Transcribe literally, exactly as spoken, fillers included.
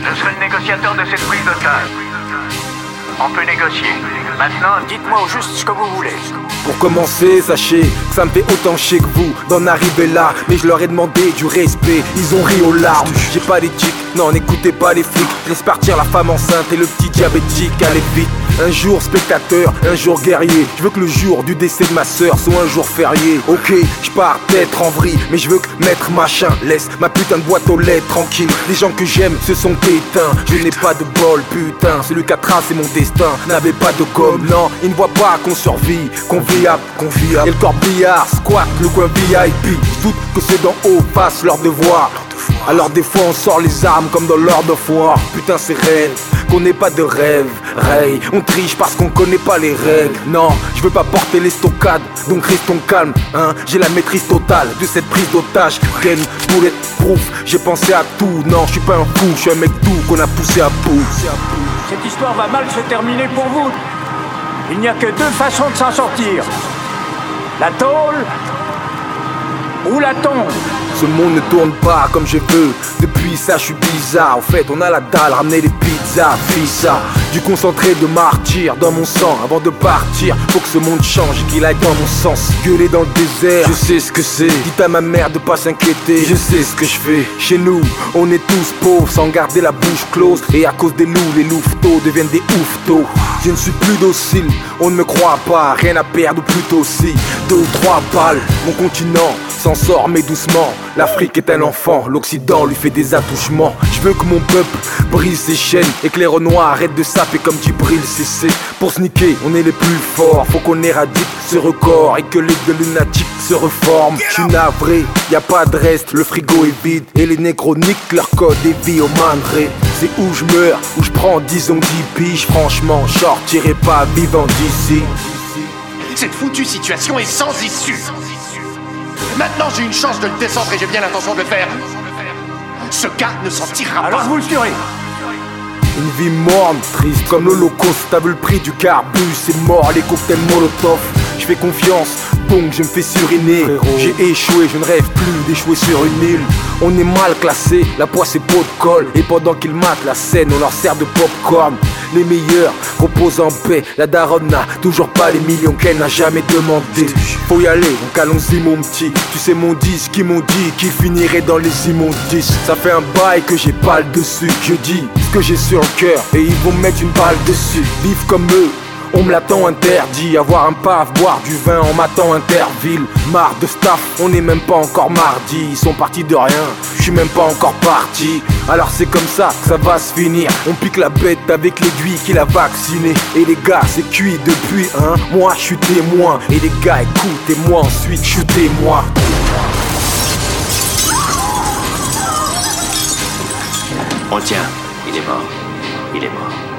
Je serai le négociateur de cette prise d'otage. On peut négocier. Maintenant, dites-moi au juste ce que vous voulez. Pour commencer, sachez que ça me fait autant chier que vous d'en arriver là. Mais je leur ai demandé du respect, ils ont ri aux larmes. J'ai pas d'éthique, non n'écoutez pas les flics. Laisse partir la femme enceinte et le petit diabétique, allez vite. Un jour spectateur, un jour guerrier. Je veux que le jour du décès de ma sœur soit un jour férié. Ok, je pars peut-être en vrille, mais je veux que maître machin laisse ma putain de boîte aux lettres tranquille. Les gens que j'aime se sont éteints. Je n'ai pas de bol, putain. Celui qui a tracé mon destin n'avait pas de gomme. Non, il ne voit pas qu'on survit, qu'on vit à conviable. Et le corbillard, squat, le coin V I P. Je doute que c'est d'en haut fassent leur devoir. Alors des fois on sort les armes comme dans Lord of War. Putain c'est réel, qu'on n'ait pas de rêve. Ray, on triche parce qu'on connaît pas les règles. Non, je veux pas porter les stockades, donc restons calmes, hein. J'ai la maîtrise totale de cette prise d'otage. Ken, bulletproof, j'ai pensé à tout. Non, je suis pas un fou, je suis un mec doux qu'on a poussé à bout. Cette histoire va mal se terminer pour vous. Il n'y a que deux façons de s'en sortir. La tôle ou la tombe. Ce monde ne tourne pas comme je veux. Depuis ça je suis bizarre. En fait on a la dalle, ramener les pizzas, pizza. Du concentré de martyr dans mon sang. Avant de partir, faut que ce monde change et qu'il aille dans mon sens. Gueuler dans le désert, je sais ce que c'est. Dites à ma mère de pas s'inquiéter, je sais ce que je fais. Chez nous, on est tous pauvres sans garder la bouche close. Et à cause des loups, les louveteaux deviennent des oufetos. Je ne suis plus docile, on ne me croit pas. Rien à perdre ou plutôt si. Deux ou trois balles, mon continent s'en sort mais doucement. L'Afrique est un enfant, l'Occident lui fait des attouchements. Je veux que mon peuple brise ses chaînes et que les renois arrêtent de saper comme Djibril Cissé. Pour sniquer, on est les plus forts, faut qu'on éradique ce record et que les deux lunatiques se reforment. Je suis navré, y a pas de reste, le frigo est vide et les négros niquent leur code et vie au mandré. C'est où je meurs, où je prends disons dix piges. Franchement, je sortirai pas vivant d'ici. Cette foutue situation est sans issue. Maintenant j'ai une chance de le descendre et j'ai bien l'intention de le faire. Ce gars ne s'en tirera pas. Alors vous le tuerez. Une vie morne, triste comme l'Holocauste. T'as vu le prix du carbu, c'est mort les cocktails Molotov. Je fais confiance, donc je me fais suriner. J'ai échoué, je ne rêve plus d'échouer sur une île. On est mal classé, la poisse est pot de colle. Et pendant qu'ils matent la scène, on leur sert de popcorn. Les meilleurs reposent en paix. La daronne n'a toujours pas les millions qu'elle n'a jamais demandé. Faut y aller, donc allons-y mon petit. Tu sais mon disque, qui m'ont dit qu'il finirait dans les immondices. Ça fait un bail que j'ai pas le dessus. Je dis ce que j'ai sur le cœur et ils vont mettre une balle dessus. Vivre comme eux, on me l'attend interdit. Avoir un paf, boire du vin en m'attend Interville. Marre de staff, on n'est même pas encore mardi. Ils sont partis de rien, je suis même pas encore parti. Alors c'est comme ça que ça va se finir. On pique la bête avec l'aiguille qui l'a vacciné. Et les gars c'est cuit depuis hein. Moi je suis témoin. Et les gars écoutez-moi ensuite, shootez-moi. On le tient, il est mort, il est mort.